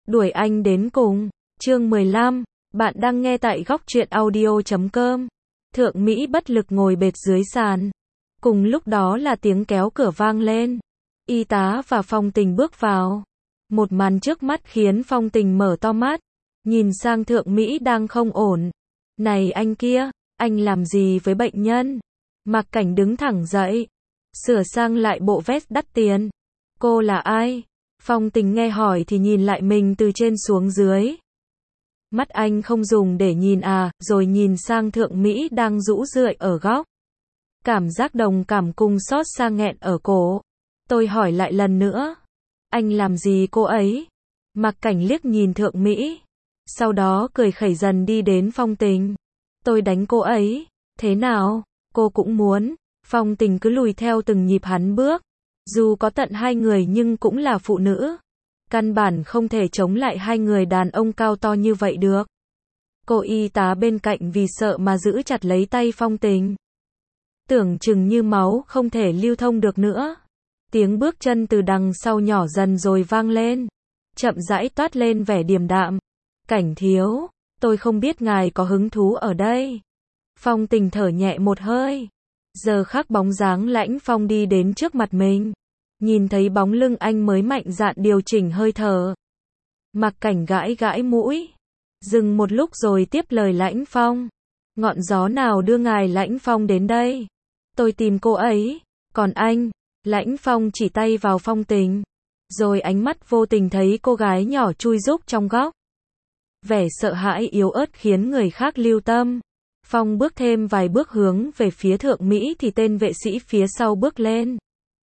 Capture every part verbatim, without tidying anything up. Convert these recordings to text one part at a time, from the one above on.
Đuổi anh đến cùng. Chương mười lăm. Bạn đang nghe tại góc truyện audio chấm com. Thượng Mỹ bất lực ngồi bệt dưới sàn. Cùng lúc đó là tiếng kéo cửa vang lên. Y tá và Phong Tình bước vào. Một màn trước mắt khiến Phong Tình mở to mắt. Nhìn sang Thượng Mỹ đang không ổn. Này anh kia, anh làm gì với bệnh nhân? Mạc Cảnh đứng thẳng dậy. Sửa sang lại bộ vest đắt tiền. Cô là ai? Phong Tình nghe hỏi thì nhìn lại mình từ trên xuống dưới. Mắt anh không dùng để nhìn à, rồi nhìn sang Thượng Mỹ đang rũ rượi ở góc. Cảm giác đồng cảm cùng xót xa nghẹn ở cổ. Tôi hỏi lại lần nữa. Anh làm gì cô ấy? Mạc Cảnh liếc nhìn Thượng Mỹ. Sau đó cười khẩy dần đi đến Phong Tình. Tôi đánh cô ấy. Thế nào? Cô cũng muốn. Phong Tình cứ lùi theo từng nhịp hắn bước. Dù có tận hai người nhưng cũng là phụ nữ. Căn bản không thể chống lại hai người đàn ông cao to như vậy được. Cô y tá bên cạnh vì sợ mà giữ chặt lấy tay Phong Tình. Tưởng chừng như máu không thể lưu thông được nữa. Tiếng bước chân từ đằng sau nhỏ dần rồi vang lên. Chậm rãi toát lên vẻ điềm đạm. Cảnh thiếu, tôi không biết ngài có hứng thú ở đây. Phong Tình thở nhẹ một hơi. Giờ khắc bóng dáng Lãnh Phong đi đến trước mặt mình. Nhìn thấy bóng lưng anh mới mạnh dạn điều chỉnh hơi thở. Mạc Cảnh gãi gãi mũi. Dừng một lúc rồi tiếp lời Lãnh Phong. Ngọn gió nào đưa ngài Lãnh Phong đến đây? Tôi tìm cô ấy. Còn anh? Lãnh Phong chỉ tay vào Phong Tình. Rồi ánh mắt vô tình thấy cô gái nhỏ chui rúc trong góc. Vẻ sợ hãi yếu ớt khiến người khác lưu tâm. Phong bước thêm vài bước hướng về phía Thượng Mỹ thì tên vệ sĩ phía sau bước lên.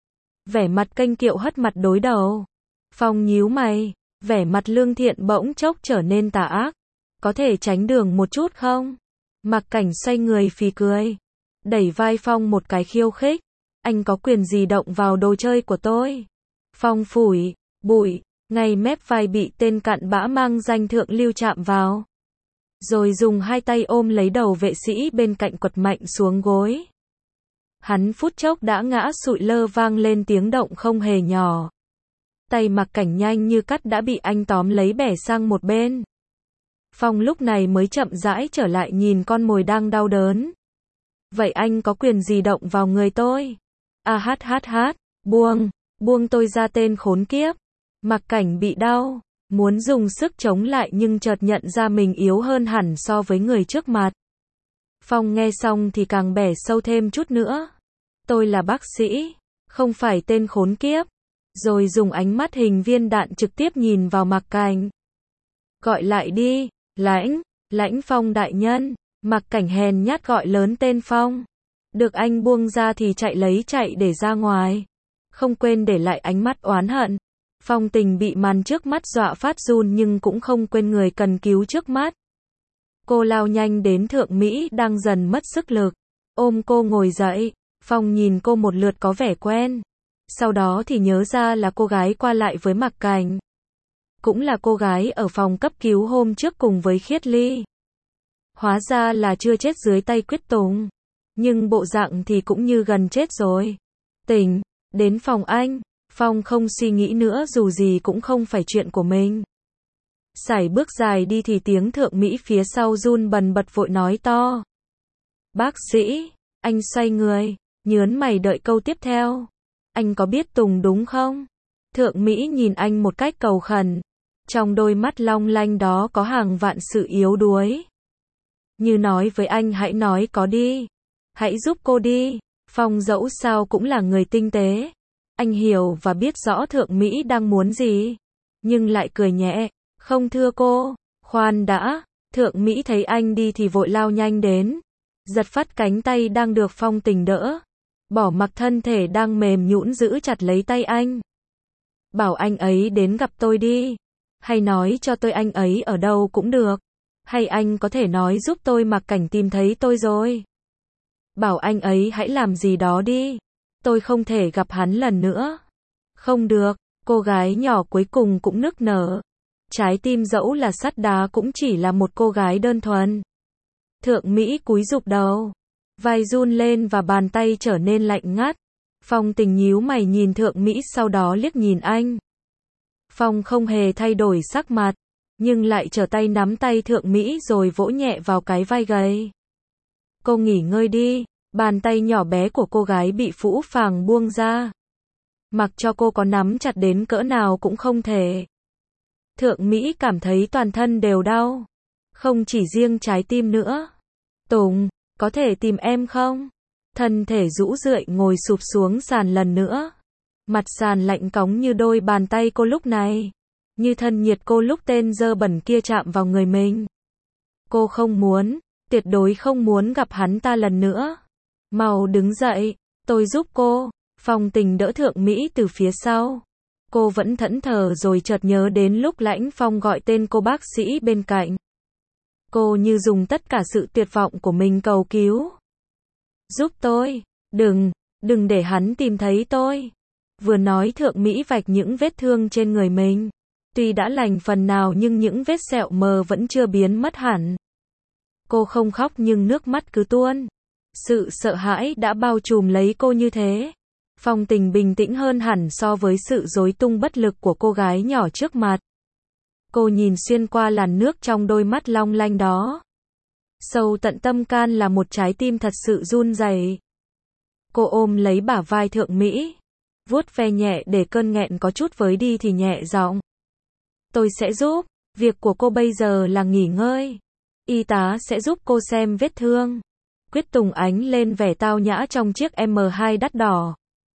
Vẻ mặt kênh kiệu hất mặt đối đầu. Phong nhíu mày, vẻ mặt lương thiện bỗng chốc trở nên tà ác. Có thể tránh đường một chút không? Mạc Cảnh xoay người phì cười. Đẩy vai Phong một cái khiêu khích. Anh có quyền gì động vào đồ chơi của tôi? Phong phủi, bụi, ngay mép vai bị tên cặn bã mang danh Thượng Lưu chạm vào. Rồi dùng hai tay ôm lấy đầu vệ sĩ bên cạnh quật mạnh xuống gối. Hắn phút chốc đã ngã sụi lơ vang lên tiếng động không hề nhỏ. Tay Mạc Cảnh nhanh như cắt đã bị anh tóm lấy bẻ sang một bên. Phong lúc này mới chậm rãi trở lại nhìn con mồi đang đau đớn. Vậy anh có quyền gì động vào người tôi? A hát hát hát, buông, buông tôi ra tên khốn kiếp. Mạc Cảnh bị đau, muốn dùng sức chống lại nhưng chợt nhận ra mình yếu hơn hẳn so với người trước mặt. Phong nghe xong thì càng bẻ sâu thêm chút nữa. Tôi là bác sĩ, không phải tên khốn kiếp. Rồi dùng ánh mắt hình viên đạn trực tiếp nhìn vào Mạc Cảnh. Gọi lại đi, Lãnh, Lãnh Phong đại nhân. Mạc Cảnh hèn nhát gọi lớn tên Phong. Được anh buông ra thì chạy lấy chạy để ra ngoài. Không quên để lại ánh mắt oán hận. Phong Tình bị màn trước mắt dọa phát run nhưng cũng không quên người cần cứu trước mắt. Cô lao nhanh đến Thượng Mỹ đang dần mất sức lực. Ôm cô ngồi dậy. Phong nhìn cô một lượt có vẻ quen. Sau đó thì nhớ ra là cô gái qua lại với Mạc Cảnh. Cũng là cô gái ở phòng cấp cứu hôm trước cùng với Khiết Ly. Hóa ra là chưa chết dưới tay Quyết Tùng. Nhưng bộ dạng thì cũng như gần chết rồi. Tình, đến phòng anh. Phong không suy nghĩ nữa dù gì cũng không phải chuyện của mình. Sải bước dài đi thì tiếng Thượng Mỹ phía sau run bần bật vội nói to. Bác sĩ, anh xoay người, nhớn mày đợi câu tiếp theo. Anh có biết Tùng đúng không? Thượng Mỹ nhìn anh một cách cầu khẩn. Trong đôi mắt long lanh đó có hàng vạn sự yếu đuối. Như nói với anh hãy nói có đi. Hãy giúp cô đi. Phong dẫu sao cũng là người tinh tế. Anh hiểu và biết rõ Thượng Mỹ đang muốn gì. Nhưng lại cười nhẹ. Không thưa cô. Khoan đã. Thượng Mỹ thấy anh đi thì vội lao nhanh đến. Giật phát cánh tay đang được Phong Tình đỡ. Bỏ mặc thân thể đang mềm nhũn giữ chặt lấy tay anh. Bảo anh ấy đến gặp tôi đi. Hay nói cho tôi anh ấy ở đâu cũng được. Hay anh có thể nói giúp tôi Mạc Cảnh tìm thấy tôi rồi. Bảo anh ấy hãy làm gì đó đi. Tôi không thể gặp hắn lần nữa. Không được, cô gái nhỏ cuối cùng cũng nức nở. Trái tim dẫu là sắt đá cũng chỉ là một cô gái đơn thuần. Thượng Mỹ cúi rụp đầu. Vai run lên và bàn tay trở nên lạnh ngắt. Phong Tình nhíu mày nhìn Thượng Mỹ sau đó liếc nhìn anh. Phong không hề thay đổi sắc mặt, nhưng lại trở tay nắm tay Thượng Mỹ rồi vỗ nhẹ vào cái vai gầy. Cô nghỉ ngơi đi, bàn tay nhỏ bé của cô gái bị phũ phàng buông ra. Mặc cho cô có nắm chặt đến cỡ nào cũng không thể. Thượng Mỹ cảm thấy toàn thân đều đau, không chỉ riêng trái tim nữa. Tùng, có thể tìm em không? Thân thể rũ rượi ngồi sụp xuống sàn lần nữa. Mặt sàn lạnh cóng như đôi bàn tay cô lúc này. Như thân nhiệt cô lúc tên dơ bẩn kia chạm vào người mình. Cô không muốn, tuyệt đối không muốn gặp hắn ta lần nữa. Mau đứng dậy, tôi giúp cô. Phong Tình đỡ Thượng Mỹ từ phía sau. Cô vẫn thẫn thờ rồi chợt nhớ đến lúc Lãnh Phong gọi tên cô bác sĩ bên cạnh. Cô như dùng tất cả sự tuyệt vọng của mình cầu cứu. Giúp tôi, đừng, đừng để hắn tìm thấy tôi. Vừa nói Thượng Mỹ vạch những vết thương trên người mình. Tuy đã lành phần nào nhưng những vết sẹo mờ vẫn chưa biến mất hẳn. Cô không khóc nhưng nước mắt cứ tuôn. Sự sợ hãi đã bao trùm lấy cô như thế. Phong Tình bình tĩnh hơn hẳn so với sự rối tung bất lực của cô gái nhỏ trước mặt. Cô nhìn xuyên qua làn nước trong đôi mắt long lanh đó. Sâu tận tâm can là một trái tim thật sự run rẩy. Cô ôm lấy bả vai Thượng Mỹ, vuốt ve nhẹ để cơn nghẹn có chút với đi thì nhẹ giọng. Tôi sẽ giúp, việc của cô bây giờ là nghỉ ngơi. Y tá sẽ giúp cô xem vết thương. Quyết Tùng ánh lên vẻ tao nhã trong chiếc M hai đắt đỏ.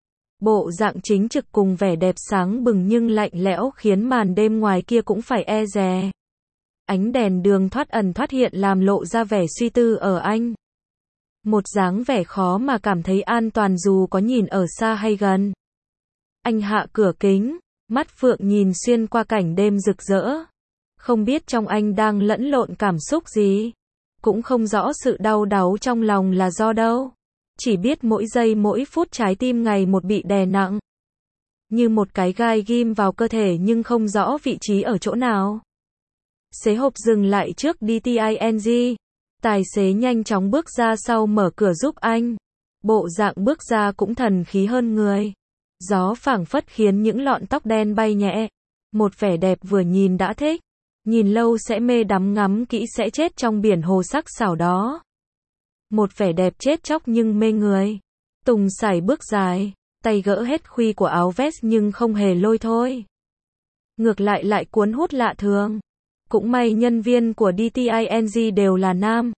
Bộ dạng chính trực cùng vẻ đẹp sáng bừng nhưng lạnh lẽo khiến màn đêm ngoài kia cũng phải e dè. Ánh đèn đường thoát ẩn thoát hiện làm lộ ra vẻ suy tư ở anh. Một dáng vẻ khó mà cảm thấy an toàn dù có nhìn ở xa hay gần. Anh hạ cửa kính, mắt phượng nhìn xuyên qua cảnh đêm rực rỡ. Không biết trong anh đang lẫn lộn cảm xúc gì. Cũng không rõ sự đau đáu trong lòng là do đâu. Chỉ biết mỗi giây mỗi phút trái tim ngày một bị đè nặng. Như một cái gai ghim vào cơ thể nhưng không rõ vị trí ở chỗ nào. Xế hộp dừng lại trước đê tê i en giê. Tài xế nhanh chóng bước ra sau mở cửa giúp anh. Bộ dạng bước ra cũng thần khí hơn người. Gió phảng phất khiến những lọn tóc đen bay nhẹ. Một vẻ đẹp vừa nhìn đã thích. Nhìn lâu sẽ mê đắm, ngắm kỹ sẽ chết trong biển hồ sắc sảo đó. Một vẻ đẹp chết chóc nhưng mê người. Tùng sải bước dài, tay gỡ hết khuy của áo vest nhưng không hề lôi thôi. Ngược lại lại cuốn hút lạ thường. Cũng may nhân viên của đê tê i en giê đều là nam.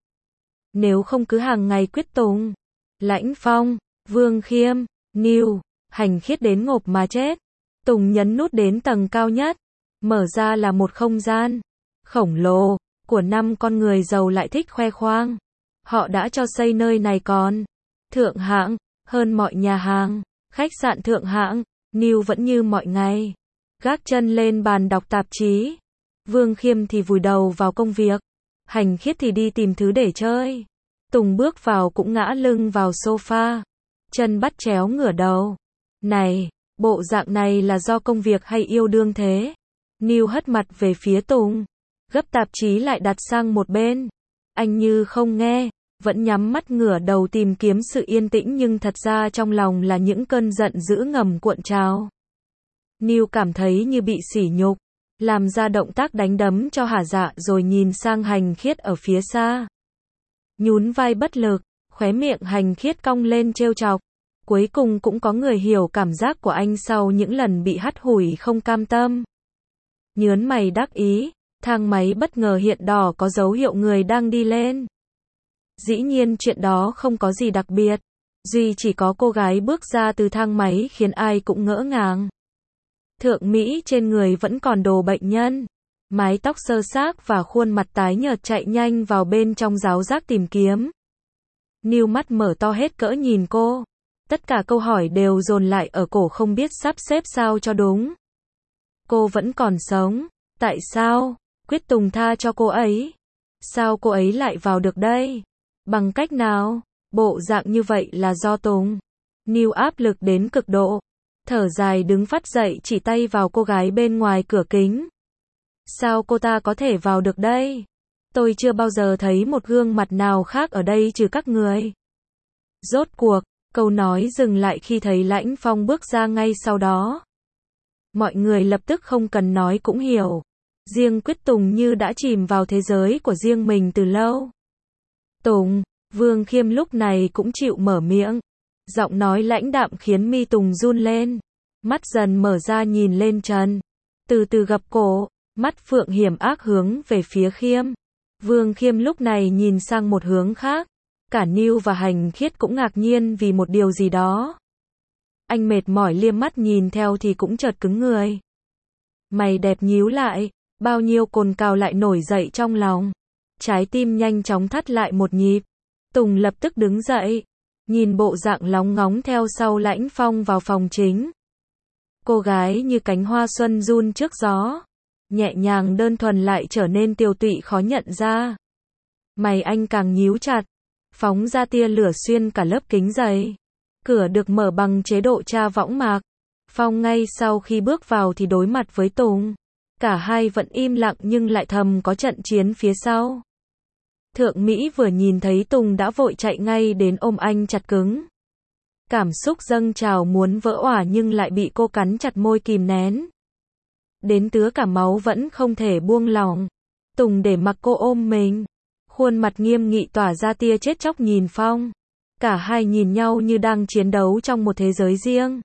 Nếu không cứ hàng ngày Quyết Tùng, Lãnh Phong, Vương Khiêm, Niu, Hành Khiết đến ngộp mà chết. Tùng nhấn nút đến tầng cao nhất. Mở ra là một không gian khổng lồ của năm con người giàu lại thích khoe khoang. Họ đã cho xây nơi này còn thượng hạng hơn mọi nhà hàng, khách sạn thượng hạng. Niu vẫn như mọi ngày, gác chân lên bàn đọc tạp chí. Vương Khiêm thì vùi đầu vào công việc. Hành Khiết thì đi tìm thứ để chơi. Tùng bước vào cũng ngã lưng vào sofa, chân bắt chéo ngửa đầu. Này, bộ dạng này là do công việc hay yêu đương thế? Niu hất mặt về phía Tùng, gấp tạp chí lại đặt sang một bên. Anh như không nghe, vẫn nhắm mắt ngửa đầu tìm kiếm sự yên tĩnh nhưng thật ra trong lòng là những cơn giận dữ ngầm cuộn trào. Niu cảm thấy như bị sỉ nhục, làm ra động tác đánh đấm cho hả dạ rồi nhìn sang Hành Khiết ở phía xa. Nhún vai bất lực, khóe miệng Hành Khiết cong lên trêu chọc. Cuối cùng cũng có người hiểu cảm giác của anh sau những lần bị hắt hủi không cam tâm. Nhớn mày đắc ý, thang máy bất ngờ hiện đỏ có dấu hiệu người đang đi lên. Dĩ nhiên chuyện đó không có gì đặc biệt, duy chỉ có cô gái bước ra từ thang máy khiến ai cũng ngỡ ngàng. Thượng Mỹ trên người vẫn còn đồ bệnh nhân, mái tóc xơ xác và khuôn mặt tái nhợt chạy nhanh vào bên trong ráo rác tìm kiếm. Niu mắt mở to hết cỡ nhìn cô, tất cả câu hỏi đều dồn lại ở cổ không biết sắp xếp sao cho đúng. Cô vẫn còn sống, tại sao? Quyết Tùng tha cho cô ấy. Sao cô ấy lại vào được đây? Bằng cách nào? Bộ dạng như vậy là do Tùng. Niu áp lực đến cực độ, thở dài đứng phắt dậy chỉ tay vào cô gái bên ngoài cửa kính. Sao cô ta có thể vào được đây? Tôi chưa bao giờ thấy một gương mặt nào khác ở đây trừ các người. Rốt cuộc, câu nói dừng lại khi thấy Lãnh Phong bước ra ngay sau đó. Mọi người lập tức không cần nói cũng hiểu. Riêng Quyết Tùng như đã chìm vào thế giới của riêng mình từ lâu. Tùng, Vương Khiêm lúc này cũng chịu mở miệng. Giọng nói lãnh đạm khiến mi Tùng run lên. Mắt dần mở ra nhìn lên Trần. Từ từ gập cổ, mắt Phượng hiểm ác hướng về phía Khiêm. Vương Khiêm lúc này nhìn sang một hướng khác. Cả Nưu và Hành Khiết cũng ngạc nhiên vì một điều gì đó. Anh mệt mỏi liếc mắt nhìn theo thì cũng chợt cứng người. Mày đẹp nhíu lại, bao nhiêu cồn cào lại nổi dậy trong lòng. Trái tim nhanh chóng thắt lại một nhịp. Tùng lập tức đứng dậy, nhìn bộ dạng lóng ngóng theo sau Lãnh Phong vào phòng chính. Cô gái như cánh hoa xuân run trước gió, nhẹ nhàng đơn thuần lại trở nên tiều tụy khó nhận ra. Mày anh càng nhíu chặt, phóng ra tia lửa xuyên cả lớp kính dày. Cửa được mở bằng chế độ tra võng mạc. Phong ngay sau khi bước vào thì đối mặt với Tùng. Cả hai vẫn im lặng nhưng lại thầm có trận chiến phía sau. Thượng Mỹ vừa nhìn thấy Tùng đã vội chạy ngay đến ôm anh chặt cứng. Cảm xúc dâng trào muốn vỡ òa nhưng lại bị cô cắn chặt môi kìm nén. Đến tứa cả máu vẫn không thể buông lỏng. Tùng để mặc cô ôm mình. Khuôn mặt nghiêm nghị tỏa ra tia chết chóc nhìn Phong. Cả hai nhìn nhau như đang chiến đấu trong một thế giới riêng.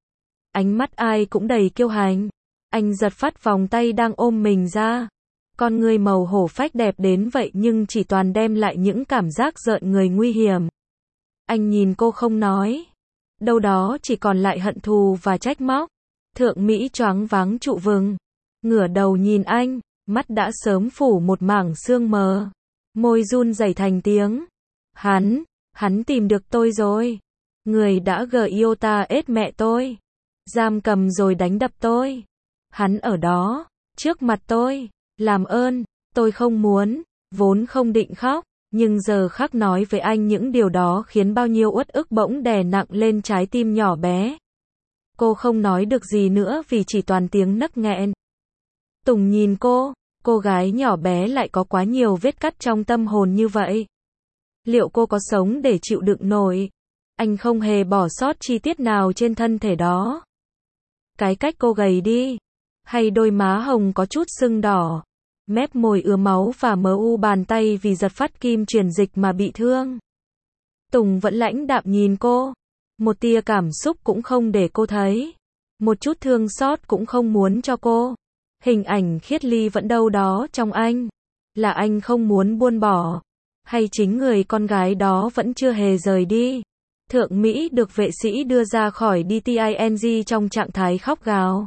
Ánh mắt ai cũng đầy kiêu hãnh. Anh giật phát vòng tay đang ôm mình ra. Con người màu hổ phách đẹp đến vậy nhưng chỉ toàn đem lại những cảm giác rợn người nguy hiểm. Anh nhìn cô không nói. Đâu đó chỉ còn lại hận thù và trách móc. Thượng Mỹ choáng váng trụ vừng. Ngửa đầu nhìn anh, mắt đã sớm phủ một mảng sương mờ. Môi run rẩy thành tiếng. Hắn, hắn tìm được tôi rồi. Người đã gờ yêu ta ết mẹ tôi. Giam cầm rồi đánh đập tôi. Hắn ở đó, trước mặt tôi. Làm ơn, tôi không muốn, vốn không định khóc, nhưng giờ khắc nói với anh những điều đó khiến bao nhiêu uất ức bỗng đè nặng lên trái tim nhỏ bé. Cô không nói được gì nữa vì chỉ toàn tiếng nấc nghẹn. Tùng nhìn cô, cô gái nhỏ bé lại có quá nhiều vết cắt trong tâm hồn như vậy. Liệu cô có sống để chịu đựng nổi? Anh không hề bỏ sót chi tiết nào trên thân thể đó. Cái cách cô gầy đi, hay đôi má hồng có chút sưng đỏ, mép môi ứa máu và mờ u bàn tay vì giật phát kim truyền dịch mà bị thương. Tùng vẫn lãnh đạm nhìn cô, một tia cảm xúc cũng không để cô thấy, một chút thương xót cũng không muốn cho cô. Hình ảnh Khiết Ly vẫn đâu đó trong anh, là anh không muốn buông bỏ, hay chính người con gái đó vẫn chưa hề rời đi. Thượng Mỹ được vệ sĩ đưa ra khỏi đê tê i en giê trong trạng thái khóc gào.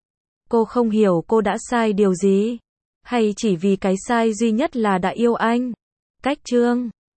Cô không hiểu cô đã sai điều gì, hay chỉ vì cái sai duy nhất là đã yêu anh. Cách chương